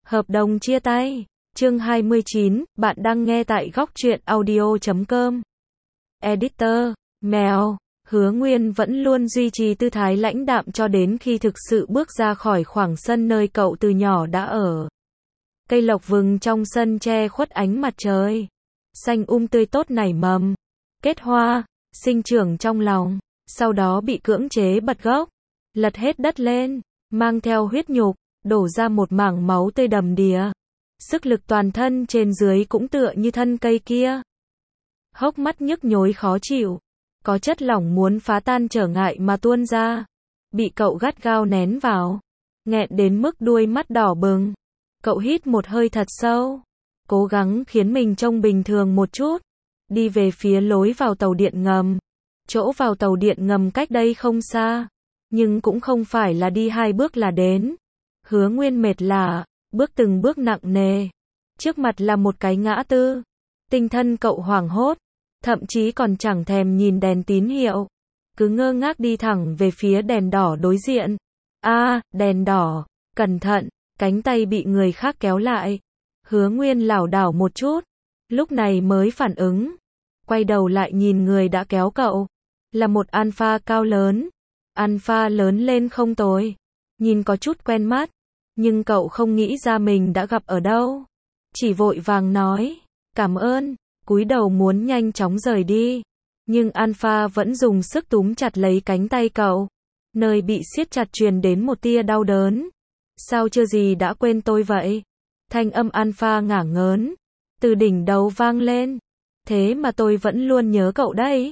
Hợp đồng chia tay. Chương 29, bạn đang nghe tại góc truyện audio.com. Editor, Mèo. Hứa Nguyên vẫn luôn duy trì tư thái lãnh đạm cho đến khi thực sự bước ra khỏi khoảng sân nơi cậu từ nhỏ đã ở. Cây lộc vừng trong sân che khuất ánh mặt trời. Xanh tươi tốt nảy mầm. Kết hoa, sinh trưởng trong lòng. Sau đó bị cưỡng chế bật gốc. Lật hết đất lên, mang theo huyết nhục, đổ ra một mảng máu tươi đầm đìa. Sức lực toàn thân trên dưới cũng tựa như thân cây kia. Hốc mắt nhức nhối khó chịu. Có chất lỏng muốn phá tan trở ngại mà tuôn ra. Bị cậu gắt gao nén vào. Nghẹn đến mức đuôi mắt đỏ bừng. Cậu hít một hơi thật sâu. Cố gắng khiến mình trông bình thường một chút. Đi về phía lối vào tàu điện ngầm. Chỗ vào tàu điện ngầm cách đây không xa. Nhưng cũng không phải là đi 2 bước là đến. Hứa Nguyên mệt lả, bước từng bước nặng nề. Trước mặt là một cái ngã tư. Tinh thần cậu hoảng hốt. Thậm chí còn chẳng thèm nhìn đèn tín hiệu. Cứ ngơ ngác đi thẳng về phía đèn đỏ đối diện. Đèn đỏ, cẩn thận, cánh tay bị người khác kéo lại. Hứa Nguyên lảo đảo một chút. Lúc này mới phản ứng. Quay đầu lại nhìn người đã kéo cậu. Là một alpha cao lớn. Alpha lớn lên không tồi. Nhìn có chút quen mắt. Nhưng cậu không nghĩ ra mình đã gặp ở đâu. Chỉ vội vàng nói. Cảm ơn. Cúi đầu muốn nhanh chóng rời đi. Nhưng Alpha vẫn dùng sức túm chặt lấy cánh tay cậu. Nơi bị siết chặt truyền đến một tia đau đớn. Sao chưa gì đã quên tôi vậy? Thanh âm Alpha ngả ngớn. Từ đỉnh đầu vang lên. Thế mà tôi vẫn luôn nhớ cậu đấy.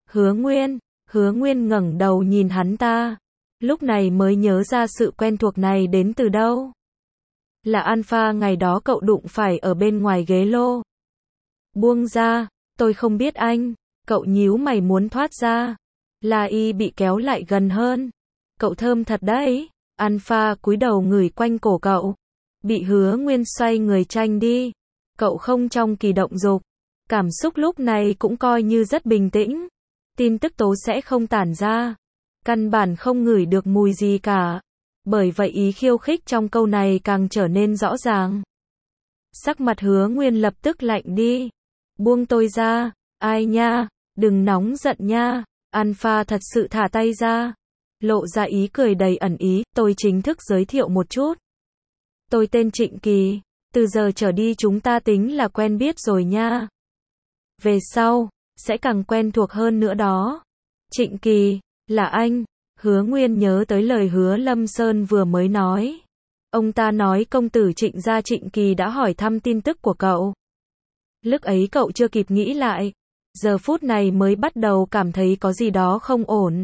Hứa Nguyên ngẩng đầu nhìn hắn ta. Lúc này mới nhớ ra sự quen thuộc này đến từ đâu. Là Alpha ngày đó cậu đụng phải ở bên ngoài ghế lô. Buông ra, tôi không biết anh. Cậu nhíu mày muốn thoát ra. La Y bị kéo lại gần hơn. Cậu thơm thật đấy. Alpha cúi đầu ngửi quanh cổ cậu. Bị Hứa Nguyên xoay người tranh đi. Cậu không trong kỳ động dục. Cảm xúc lúc này cũng coi như rất bình tĩnh. Tin tức tố sẽ không tản ra. Căn bản không ngửi được mùi gì cả. Bởi vậy ý khiêu khích trong câu này càng trở nên rõ ràng. Sắc mặt Hứa Nguyên lập tức lạnh đi. Buông tôi ra. Ai nha, đừng nóng giận nha. Alpha thật sự thả tay ra. Lộ ra ý cười đầy ẩn ý. Tôi chính thức giới thiệu một chút. Tôi tên Trịnh Kỳ. Từ giờ trở đi chúng ta tính là quen biết rồi nha. Về sau, sẽ càng quen thuộc hơn nữa đó. Trịnh Kỳ, là anh. Hứa Nguyên nhớ tới lời Hứa Lâm Sơn vừa mới nói. Ông ta nói công tử Trịnh gia Trịnh Kỳ đã hỏi thăm tin tức của cậu. Lúc ấy cậu chưa kịp nghĩ lại. Giờ phút này mới bắt đầu cảm thấy có gì đó không ổn.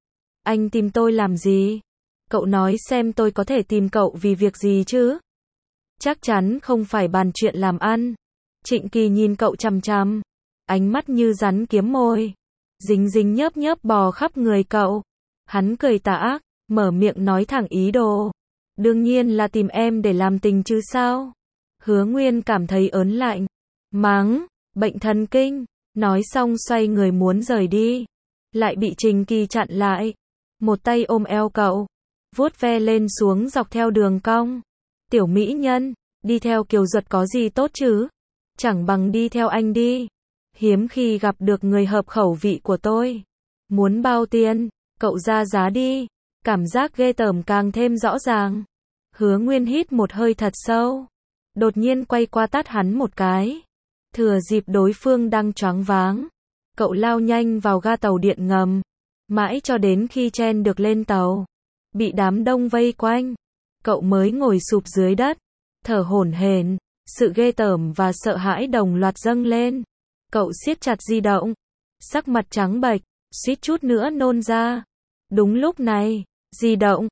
Anh tìm tôi làm gì? Cậu nói xem tôi có thể tìm cậu vì việc gì chứ? Chắc chắn không phải bàn chuyện làm ăn. Trịnh Kỳ nhìn cậu chằm chằm. Ánh mắt như rắn kiếm môi. Dính nhớp bò khắp người cậu. Hắn cười tà ác, mở miệng nói thẳng ý đồ. Đương nhiên là tìm em để làm tình chứ sao? Hứa Nguyên cảm thấy ớn lạnh. Mắng, bệnh thần kinh. Nói xong xoay người muốn rời đi. Lại bị Trịnh Kỳ chặn lại. Một tay ôm eo cậu. Vuốt ve lên xuống dọc theo đường cong. Tiểu mỹ nhân, đi theo Kiều Duật có gì tốt chứ? Chẳng bằng đi theo anh đi. Hiếm khi gặp được người hợp khẩu vị của tôi. Muốn bao tiền, cậu ra giá đi. Cảm giác ghê tởm càng thêm rõ ràng. Hứa Nguyên hít một hơi thật sâu. Đột nhiên quay qua tát hắn một cái. Thừa dịp đối phương đang choáng váng. Cậu lao nhanh vào ga tàu điện ngầm. Mãi cho đến khi chen được lên tàu. Bị đám đông vây quanh. Cậu mới ngồi sụp dưới đất. Thở hổn hển. Sự ghê tởm và sợ hãi đồng loạt dâng lên. Cậu siết chặt di động. Sắc mặt trắng bệch. Suýt chút nữa nôn ra. Đúng lúc này, di động,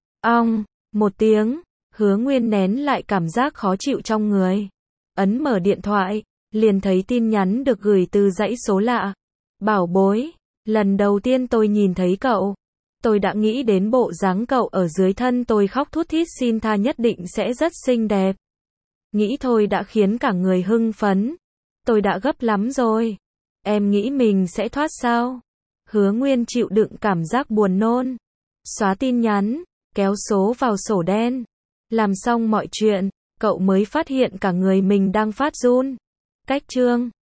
một tiếng. Hứa Nguyên nén lại cảm giác khó chịu trong người. Ấn mở điện thoại. Liền thấy tin nhắn được gửi từ dãy số lạ. Bảo bối, lần đầu tiên tôi nhìn thấy cậu. Tôi đã nghĩ đến bộ dáng cậu ở dưới thân tôi khóc thút thít xin tha nhất định sẽ rất xinh đẹp. Nghĩ thôi đã khiến cả người hưng phấn. Tôi đã gấp lắm rồi. Em nghĩ mình sẽ thoát sao? Hứa Nguyên chịu đựng cảm giác buồn nôn. Xóa tin nhắn, kéo số vào sổ đen. Làm xong mọi chuyện, cậu mới phát hiện cả người mình đang phát run. Cách chương